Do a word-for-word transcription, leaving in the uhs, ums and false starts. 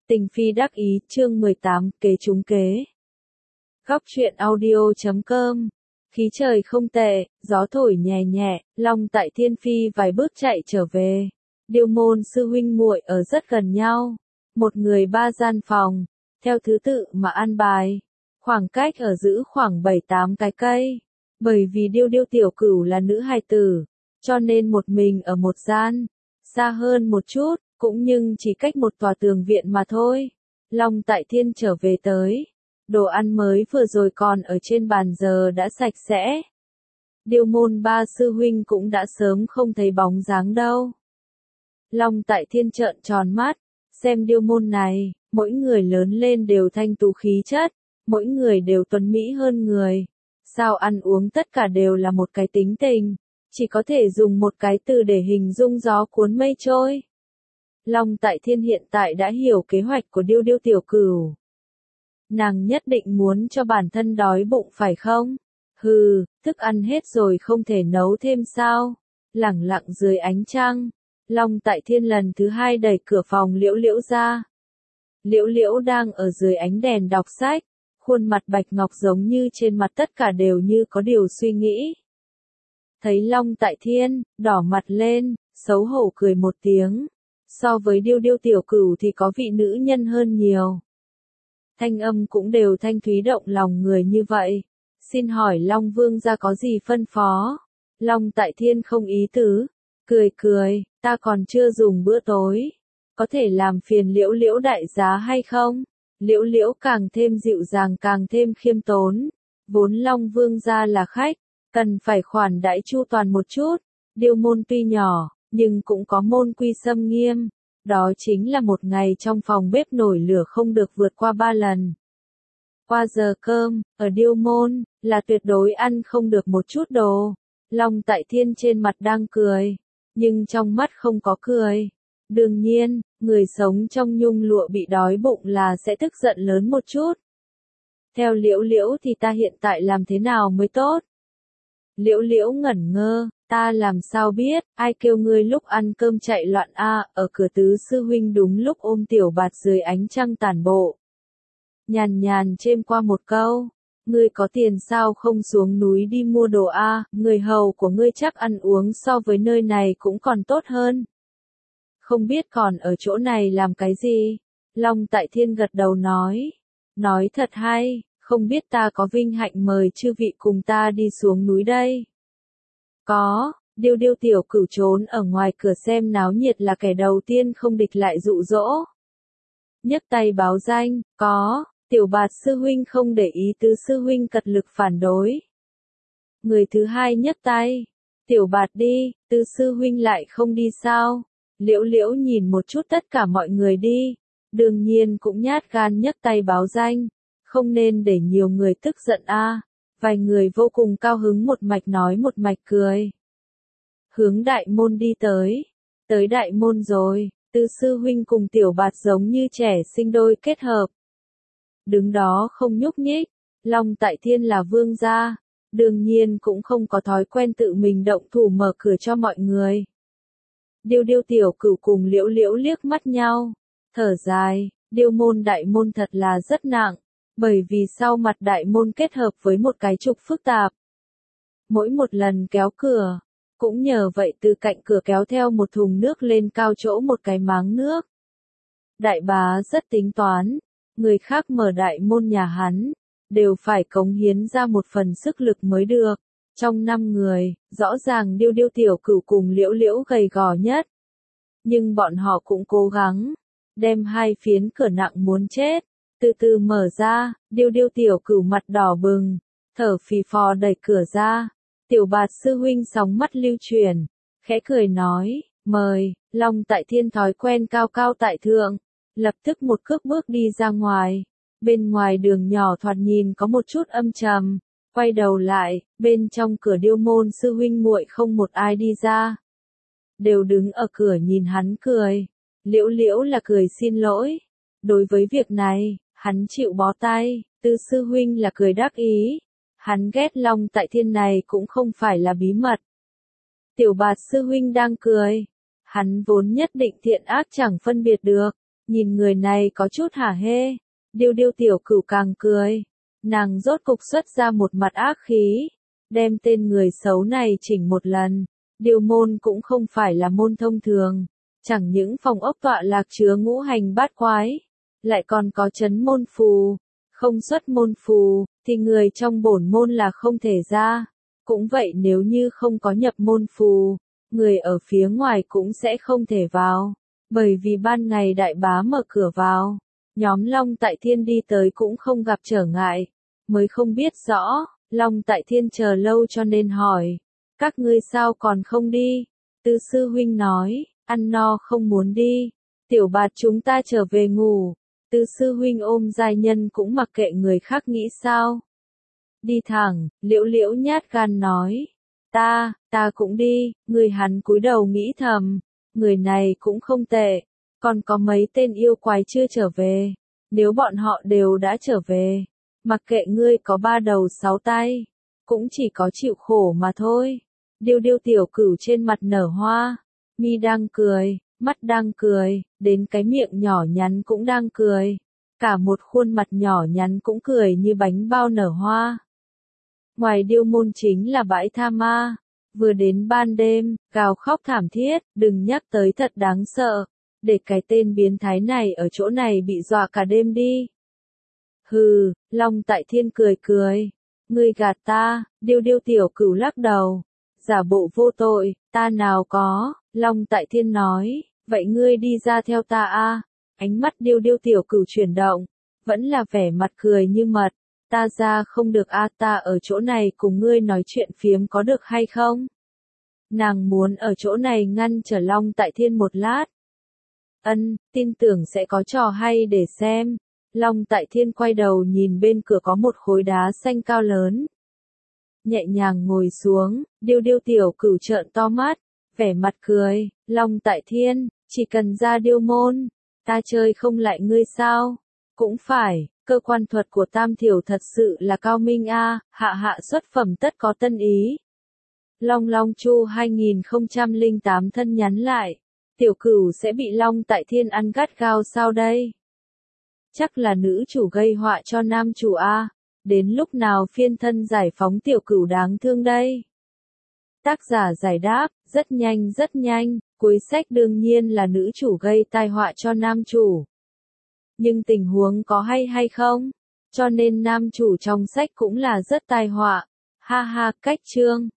Tình phi đắc ý, chương mười tám, kế trúng kế. Góc truyện audio chấm com. Khí trời không tệ, gió thổi nhẹ nhẹ, Long tại Thiên Phi vài bước chạy trở về. Điêu môn sư huynh muội ở rất gần nhau. Một người ba gian phòng, theo thứ tự mà an bài. Khoảng cách ở giữ khoảng bảy tám cái cây. Bởi vì điêu điêu tiểu cửu là nữ hài tử, cho nên một mình ở một gian. Xa hơn một chút, cũng nhưng chỉ cách một tòa tường viện mà thôi. Long tại Thiên trở về tới. Đồ ăn mới vừa rồi còn ở trên bàn giờ đã sạch sẽ. Điêu môn ba sư huynh cũng đã sớm không thấy bóng dáng đâu. Long tại Thiên trợn tròn mắt, xem điêu môn này, mỗi người lớn lên đều thanh tú khí chất, mỗi người đều tuấn mỹ hơn người. Sao ăn uống tất cả đều là một cái tính tình, chỉ có thể dùng một cái từ để hình dung gió cuốn mây trôi. Long tại Thiên hiện tại đã hiểu kế hoạch của điêu điêu tiểu cửu. Nàng nhất định muốn cho bản thân đói bụng phải không? Hừ, thức ăn hết rồi không thể nấu thêm sao? Lẳng lặng dưới ánh trăng, Long tại Thiên lần thứ hai đẩy cửa phòng Liễu Liễu ra. Liễu Liễu đang ở dưới ánh đèn đọc sách, khuôn mặt bạch ngọc giống như trên mặt tất cả đều như có điều suy nghĩ. Thấy Long tại Thiên, đỏ mặt lên, xấu hổ cười một tiếng. So với điêu điêu tiểu cửu thì có vị nữ nhân hơn nhiều. Thanh âm cũng đều thanh thúy động lòng người như vậy. Xin hỏi Long Vương gia có gì phân phó? Long tại Thiên không ý tứ, cười cười, ta còn chưa dùng bữa tối. Có thể làm phiền Liễu Liễu đại giá hay không? Liễu Liễu càng thêm dịu dàng càng thêm khiêm tốn. Vốn Long Vương gia là khách, cần phải khoản đãi chu toàn một chút. Điêu môn tuy nhỏ, nhưng cũng có môn quy xâm nghiêm. Đó chính là một ngày trong phòng bếp nổi lửa không được vượt qua ba lần. Qua giờ cơm, ở điêu môn, là tuyệt đối ăn không được một chút đồ. Long tại Thiên trên mặt đang cười, nhưng trong mắt không có cười. Đương nhiên, người sống trong nhung lụa bị đói bụng là sẽ tức giận lớn một chút. Theo Liễu Liễu thì ta hiện tại làm thế nào mới tốt? Liễu Liễu ngẩn ngơ, ta làm sao biết, ai kêu ngươi lúc ăn cơm chạy loạn a? Ở cửa tứ sư huynh đúng lúc ôm tiểu bạt dưới ánh trăng tản bộ. Nhàn nhàn chêm qua một câu, ngươi có tiền sao không xuống núi đi mua đồ a? Người hầu của ngươi chắc ăn uống so với nơi này cũng còn tốt hơn. Không biết còn ở chỗ này làm cái gì? Long tại Thiên gật đầu nói, nói thật hay. Không biết ta có vinh hạnh mời chư vị cùng ta đi xuống núi đây. Có, điêu điêu tiểu cửu trốn ở ngoài cửa xem náo nhiệt là kẻ đầu tiên không địch lại dụ dỗ. Nhấc tay báo danh, có, tiểu bạt sư huynh không để ý tứ sư huynh cật lực phản đối. Người thứ hai nhấc tay, tiểu bạt đi, tứ sư huynh lại không đi sao? Liễu Liễu nhìn một chút tất cả mọi người đi, đương nhiên cũng nhát gan nhấc tay báo danh. Không nên để nhiều người tức giận a. À. Vài người vô cùng cao hứng một mạch nói một mạch cười. Hướng đại môn đi tới. Tới đại môn rồi, tứ sư huynh cùng tiểu bạt giống như trẻ sinh đôi kết hợp. Đứng đó không nhúc nhích, Long tại Thiên là vương gia, đương nhiên cũng không có thói quen tự mình động thủ mở cửa cho mọi người. Điêu điêu tiểu cửu cùng Liễu Liễu liếc mắt nhau, thở dài, điêu môn đại môn thật là rất nặng. Bởi vì sau mặt đại môn kết hợp với một cái trục phức tạp. Mỗi một lần kéo cửa, cũng nhờ vậy từ cạnh cửa kéo theo một thùng nước lên cao chỗ một cái máng nước. Đại bá rất tính toán, người khác mở đại môn nhà hắn, đều phải cống hiến ra một phần sức lực mới được. Trong năm người, rõ ràng điêu điêu tiểu cửu cùng Liễu Liễu gầy gò nhất. Nhưng bọn họ cũng cố gắng, đem hai phiến cửa nặng muốn chết. Từ từ mở ra, điêu điêu tiểu cửu mặt đỏ bừng, thở phì phò đẩy cửa ra. Tiểu bạt sư huynh sóng mắt lưu chuyển, khẽ cười nói, mời. Long tại Thiên thói quen cao cao tại thượng, lập tức một cước bước đi ra ngoài. Bên ngoài đường nhỏ thoạt nhìn có một chút âm trầm, quay đầu lại, bên trong cửa điêu môn sư huynh muội không một ai đi ra. Đều đứng ở cửa nhìn hắn cười. Liễu Liễu là cười xin lỗi. Đối với việc này, hắn chịu bó tay, tứ sư huynh là cười đắc ý. Hắn ghét Long tại Thiên này cũng không phải là bí mật. Tiểu bạt sư huynh đang cười. Hắn vốn nhất định thiện ác chẳng phân biệt được. Nhìn người này có chút hả hê, điêu điêu tiểu cửu càng cười. Nàng rốt cục xuất ra một mặt ác khí, đem tên người xấu này chỉnh một lần. Điêu môn cũng không phải là môn thông thường, chẳng những phòng ốc tọa lạc chứa ngũ hành bát quái, lại còn có chấn môn phù. Không xuất môn phù, thì người trong bổn môn là không thể ra. Cũng vậy nếu như không có nhập môn phù, người ở phía ngoài cũng sẽ không thể vào. Bởi vì ban ngày đại bá mở cửa vào, nhóm Long Tại Thiên đi tới cũng không gặp trở ngại. Mới không biết rõ, Long Tại Thiên chờ lâu cho nên hỏi. Các ngươi sao còn không đi? Tư sư huynh nói, ăn no không muốn đi. Tiểu bạt chúng ta trở về ngủ. Tư sư huynh ôm giai nhân cũng mặc kệ người khác nghĩ sao. Đi thẳng, liễu liễu nhát gan nói. Ta, ta cũng đi, người hắn cúi đầu nghĩ thầm. Người này cũng không tệ. Còn có mấy tên yêu quái chưa trở về. Nếu bọn họ đều đã trở về, mặc kệ ngươi có ba đầu sáu tay, cũng chỉ có chịu khổ mà thôi. Điêu điêu tiểu cửu trên mặt nở hoa, mi đang cười, mắt đang cười, đến cái miệng nhỏ nhắn cũng đang cười. Cả một khuôn mặt nhỏ nhắn cũng cười như bánh bao nở hoa. Ngoài điêu môn chính là bãi tha ma. Vừa đến ban đêm, gào khóc thảm thiết, đừng nhắc tới thật đáng sợ. Để cái tên biến thái này ở chỗ này bị dọa cả đêm đi. Hừ, Long Tại Thiên cười cười. Ngươi gạt ta, điêu điêu tiểu cửu lắc đầu. Giả bộ vô tội, ta nào có, Long Tại Thiên nói, vậy ngươi đi ra theo ta a. Ánh mắt điêu điêu tiểu cửu chuyển động, vẫn là vẻ mặt cười như mật. Ta ra không được a, ta ở chỗ này cùng ngươi nói chuyện phiếm có được hay không? Nàng muốn ở chỗ này ngăn trở Long Tại Thiên một lát. Ân, tin tưởng sẽ có trò hay để xem. Long Tại Thiên quay đầu nhìn bên cửa có một khối đá xanh cao lớn. Nhẹ nhàng ngồi xuống, điêu điêu tiểu cửu trợn to mắt, vẻ mặt cười. Long Tại Thiên, chỉ cần ra điêu môn, ta chơi không lại ngươi sao? Cũng phải, cơ quan thuật của Tam Thiểu thật sự là cao minh a, hạ hạ xuất phẩm tất có tân ý. Long Long Chu hai nghìn không trăm lẻ tám thân nhắn lại, tiểu cửu sẽ bị Long Tại Thiên ăn gắt gao sao đây? Chắc là nữ chủ gây họa cho nam chủ a, đến lúc nào phiên thân giải phóng tiểu cửu đáng thương đây? Tác giả giải đáp, rất nhanh rất nhanh, cuối sách đương nhiên là nữ chủ gây tai họa cho nam chủ. Nhưng tình huống có hay hay không? Cho nên nam chủ trong sách cũng là rất tai họa. Ha ha, cách chương.